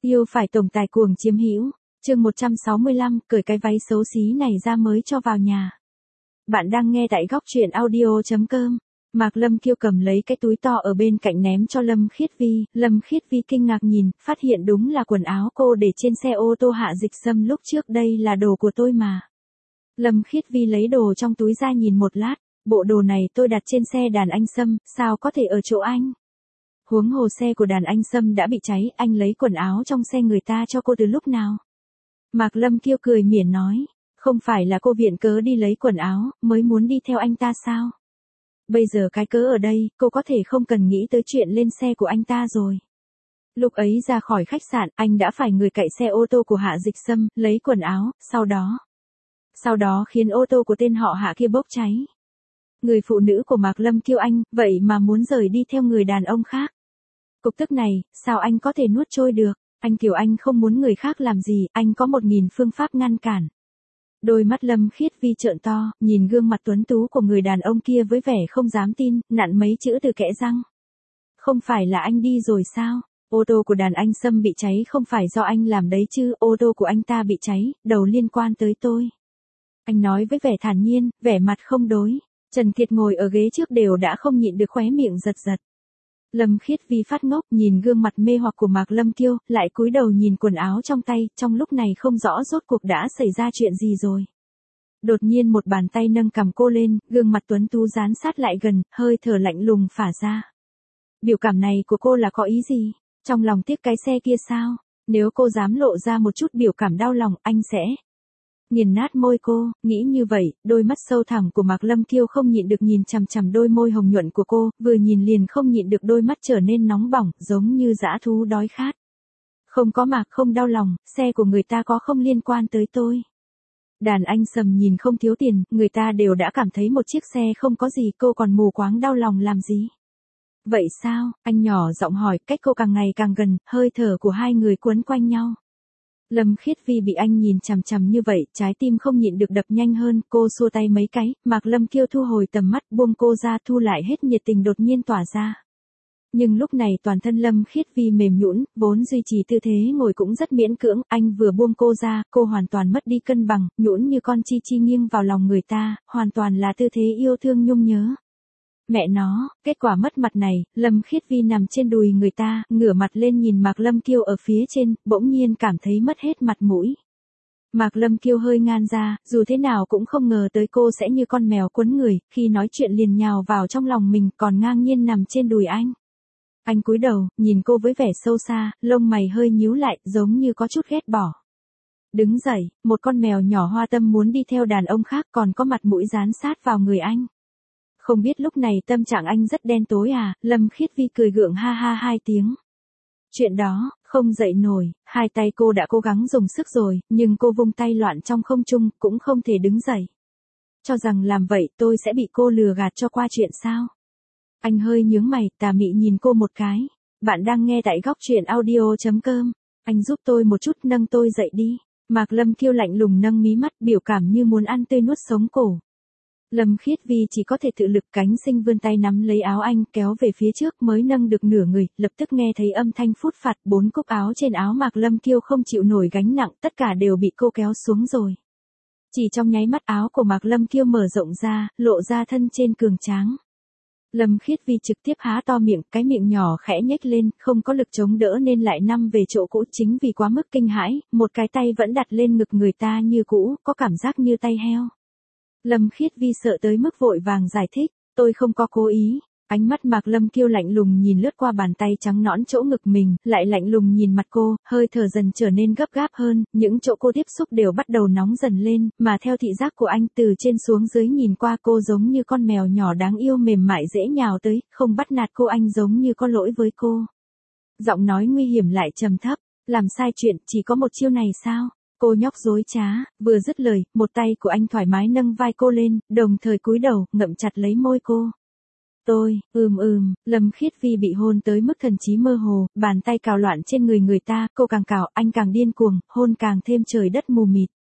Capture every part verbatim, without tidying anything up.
Yêu phải tổng tài cuồng chiếm hữu. Chương một trăm sáu mươi lăm, cởi cái váy xấu xí này ra mới cho vào nhà. Bạn đang nghe tại góc truyện audio chấm com. Mạc Lâm Kiêu cầm lấy cái túi to ở bên cạnh ném cho Lâm Khiết Vi, Lâm Khiết Vi kinh ngạc nhìn, phát hiện đúng là quần áo cô để trên xe ô tô Hạ Dịch Sâm lúc trước đây là đồ của tôi mà. Lâm Khiết Vi lấy đồ trong túi ra nhìn một lát, bộ đồ này tôi đặt trên xe đàn anh Sâm, sao có thể ở chỗ anh? Huống hồ xe của đàn anh Sâm đã bị cháy, anh lấy quần áo trong xe người ta cho cô từ lúc nào? Mạc Lâm Kiêu cười mỉa nói, không phải là cô viện cớ đi lấy quần áo, mới muốn đi theo anh ta sao? Bây giờ cái cớ ở đây, cô có thể không cần nghĩ tới chuyện lên xe của anh ta rồi. Lúc ấy ra khỏi khách sạn, anh đã phải người cậy xe ô tô của Hạ Dịch Sâm, lấy quần áo, sau đó. Sau đó khiến ô tô của tên họ Hạ kia bốc cháy. Người phụ nữ của Mạc Lâm Kiêu anh, vậy mà muốn rời đi theo người đàn ông khác. Cục tức này, sao anh có thể nuốt trôi được? Anh Kiều anh không muốn người khác làm gì, anh có một nghìn phương pháp ngăn cản. Đôi mắt Lâm Khiết Vi trợn to, nhìn gương mặt tuấn tú của người đàn ông kia với vẻ không dám tin, nặn mấy chữ từ kẽ răng. Không phải là anh đi rồi sao? Ô tô của đàn anh Sâm bị cháy không phải do anh làm đấy chứ, ô tô của anh ta bị cháy, đầu liên quan tới tôi. Anh nói với vẻ thản nhiên, vẻ mặt không đối. Trần Kiệt ngồi ở ghế trước đều đã không nhịn được khóe miệng giật giật. Lâm Khiết Vi phát ngốc nhìn gương mặt mê hoặc của Mạc Lâm Kiêu, lại cúi đầu nhìn quần áo trong tay, trong lúc này không rõ rốt cuộc đã xảy ra chuyện gì rồi. Đột nhiên một bàn tay nâng cằm cô lên, gương mặt tuấn tú dán sát lại gần, hơi thở lạnh lùng phả ra. Biểu cảm này của cô là có ý gì? Trong lòng tiếc cái xe kia sao? Nếu cô dám lộ ra một chút biểu cảm đau lòng, anh sẽ nghiền nát môi cô. Nghĩ như vậy, đôi mắt sâu thẳm của Mạc Lâm Kiêu không nhịn được nhìn chằm chằm đôi môi hồng nhuận của cô, vừa nhìn liền không nhịn được đôi mắt trở nên nóng bỏng, giống như dã thú đói khát. Không có Mạc, không đau lòng, xe của người ta có không liên quan tới tôi. Đàn anh Sâm nhìn không thiếu tiền, người ta đều đã cảm thấy một chiếc xe không có gì, cô còn mù quáng đau lòng làm gì? Vậy sao? Anh nhỏ giọng hỏi, cách cô càng ngày càng gần, hơi thở của hai người quấn quanh nhau. Lâm Khiết Vi bị anh nhìn chằm chằm như vậy, trái tim không nhịn được đập nhanh hơn, cô xua tay mấy cái, Mạc Lâm Kiêu thu hồi tầm mắt, buông cô ra, thu lại hết nhiệt tình đột nhiên tỏa ra. Nhưng lúc này toàn thân Lâm Khiết Vi mềm nhũn, vốn duy trì tư thế ngồi cũng rất miễn cưỡng, anh vừa buông cô ra, cô hoàn toàn mất đi cân bằng, nhũn như con chi chi nghiêng vào lòng người ta, hoàn toàn là tư thế yêu thương nhung nhớ. Mẹ nó, kết quả mất mặt này, Lâm Khiết Vi nằm trên đùi người ta, ngửa mặt lên nhìn Mạc Lâm Kiêu ở phía trên, bỗng nhiên cảm thấy mất hết mặt mũi. Mạc Lâm Kiêu hơi ngan ra, dù thế nào cũng không ngờ tới cô sẽ như con mèo quấn người, khi nói chuyện liền nhào vào trong lòng mình, còn ngang nhiên nằm trên đùi anh. Anh cúi đầu, nhìn cô với vẻ sâu xa, lông mày hơi nhíu lại, giống như có chút ghét bỏ. Đứng dậy, một con mèo nhỏ hoa tâm muốn đi theo đàn ông khác còn có mặt mũi dán sát vào người anh. Không biết lúc này tâm trạng anh rất đen tối à? Lâm Khiết Vi cười gượng ha ha hai tiếng. Chuyện đó, không dậy nổi, hai tay cô đã cố gắng dùng sức rồi, nhưng cô vung tay loạn trong không trung, cũng không thể đứng dậy. Cho rằng làm vậy tôi sẽ bị cô lừa gạt cho qua chuyện sao? Anh hơi nhướng mày, tà mị nhìn cô một cái. Bạn đang nghe tại góc truyện audio chấm com. Anh giúp tôi một chút, nâng tôi dậy đi. Mạc Lâm Kiêu lạnh lùng nâng mí mắt, biểu cảm như muốn ăn tươi nuốt sống cổ. Lâm Khiết Vi chỉ có thể tự lực, cánh sinh vươn tay nắm lấy áo anh, kéo về phía trước mới nâng được nửa người, lập tức nghe thấy âm thanh phút phạt, bốn cúc áo trên áo Mạc Lâm Kiêu không chịu nổi gánh nặng, tất cả đều bị cô kéo xuống rồi. Chỉ trong nháy mắt áo của Mạc Lâm Kiêu mở rộng ra, lộ ra thân trên cường tráng. Lâm Khiết Vi trực tiếp há to miệng, cái miệng nhỏ khẽ nhếch lên, không có lực chống đỡ nên lại nằm về chỗ cũ, chính vì quá mức kinh hãi, một cái tay vẫn đặt lên ngực người ta như cũ, có cảm giác như tay heo. Lâm Khiết Vi sợ tới mức vội vàng giải thích, tôi không có cố ý. Ánh mắt Mạc Lâm Kiêu lạnh lùng nhìn lướt qua bàn tay trắng nõn chỗ ngực mình, lại lạnh lùng nhìn mặt cô, hơi thở dần trở nên gấp gáp hơn, những chỗ cô tiếp xúc đều bắt đầu nóng dần lên, mà theo thị giác của anh từ trên xuống dưới nhìn qua cô giống như con mèo nhỏ đáng yêu mềm mại dễ nhào tới, không bắt nạt cô anh giống như có lỗi với cô. Giọng nói nguy hiểm lại trầm thấp, làm sai chuyện, chỉ có một chiêu này sao? Cô nhóc dối trá, vừa dứt lời, một tay của anh thoải mái nâng vai cô lên, đồng thời cúi đầu, ngậm chặt lấy môi cô. Tôi, ừm ừm, Lâm Khiết Vi bị hôn tới mức thần trí mơ hồ, bàn tay cào loạn trên người người ta, cô càng cào, anh càng điên cuồng, hôn càng thêm trời đất mù mịt.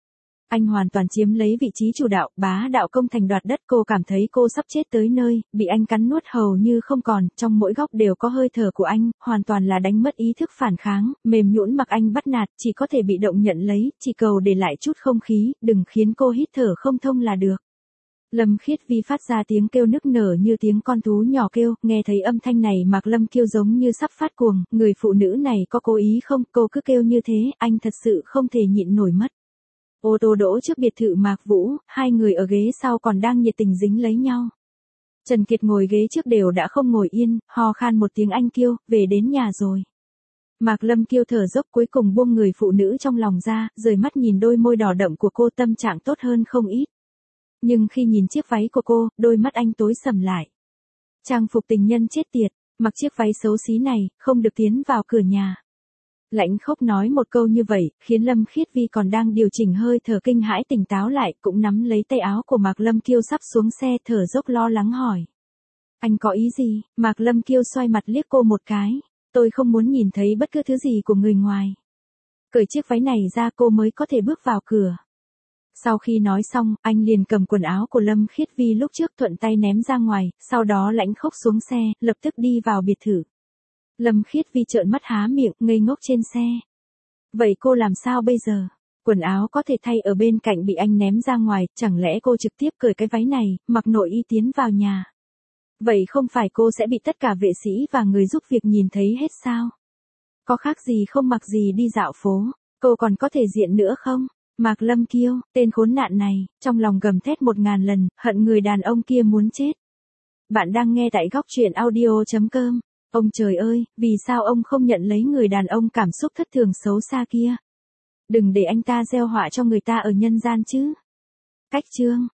Anh hoàn toàn chiếm lấy vị trí chủ đạo, bá đạo công thành đoạt đất, cô cảm thấy cô sắp chết tới nơi, bị anh cắn nuốt hầu như không còn, trong mỗi góc đều có hơi thở của anh, hoàn toàn là đánh mất ý thức phản kháng, mềm nhũn mặc anh bắt nạt, chỉ có thể bị động nhận lấy, chỉ cầu để lại chút không khí, đừng khiến cô hít thở không thông là được. Lâm Khiết Vi phát ra tiếng kêu nức nở như tiếng con thú nhỏ kêu, nghe thấy âm thanh này Mạc Lâm Kiêu giống như sắp phát cuồng, người phụ nữ này có cố ý không, cô cứ kêu như thế, anh thật sự không thể nhịn nổi mất. Ô tô đỗ trước biệt thự Mạc Vũ, hai người ở ghế sau còn đang nhiệt tình dính lấy nhau. Trần Kiệt ngồi ghế trước đều đã không ngồi yên, ho khan một tiếng anh kêu, về đến nhà rồi. Mạc Lâm Kiêu thở dốc cuối cùng buông người phụ nữ trong lòng ra, rời mắt nhìn đôi môi đỏ đậm của cô, tâm trạng tốt hơn không ít. Nhưng khi nhìn chiếc váy của cô, đôi mắt anh tối sầm lại. Trang phục tình nhân chết tiệt, mặc chiếc váy xấu xí này, không được tiến vào cửa nhà. Lãnh Khốc nói một câu như vậy, khiến Lâm Khiết Vi còn đang điều chỉnh hơi thở kinh hãi tỉnh táo lại, cũng nắm lấy tay áo của Mạc Lâm Kiêu sắp xuống xe, thở dốc lo lắng hỏi. Anh có ý gì? Mạc Lâm Kiêu xoay mặt liếc cô một cái. Tôi không muốn nhìn thấy bất cứ thứ gì của người ngoài. Cởi chiếc váy này ra cô mới có thể bước vào cửa. Sau khi nói xong, anh liền cầm quần áo của Lâm Khiết Vi lúc trước thuận tay ném ra ngoài, sau đó Lãnh Khốc xuống xe, lập tức đi vào biệt thự. Lâm Khiết Vi trợn mắt há miệng, ngây ngốc trên xe. Vậy cô làm sao bây giờ? Quần áo có thể thay ở bên cạnh bị anh ném ra ngoài, chẳng lẽ cô trực tiếp cởi cái váy này, mặc nội y tiến vào nhà? Vậy không phải cô sẽ bị tất cả vệ sĩ và người giúp việc nhìn thấy hết sao? Có khác gì không mặc gì đi dạo phố, cô còn có thể diện nữa không? Mạc Lâm Kiêu, tên khốn nạn này, trong lòng gầm thét một ngàn lần, hận người đàn ông kia muốn chết. Bạn đang nghe tại góc truyện audio chấm com. Ông trời ơi, vì sao ông không nhận lấy người đàn ông cảm xúc thất thường xấu xa kia? Đừng để anh ta gieo họa cho người ta ở nhân gian chứ. Cách chương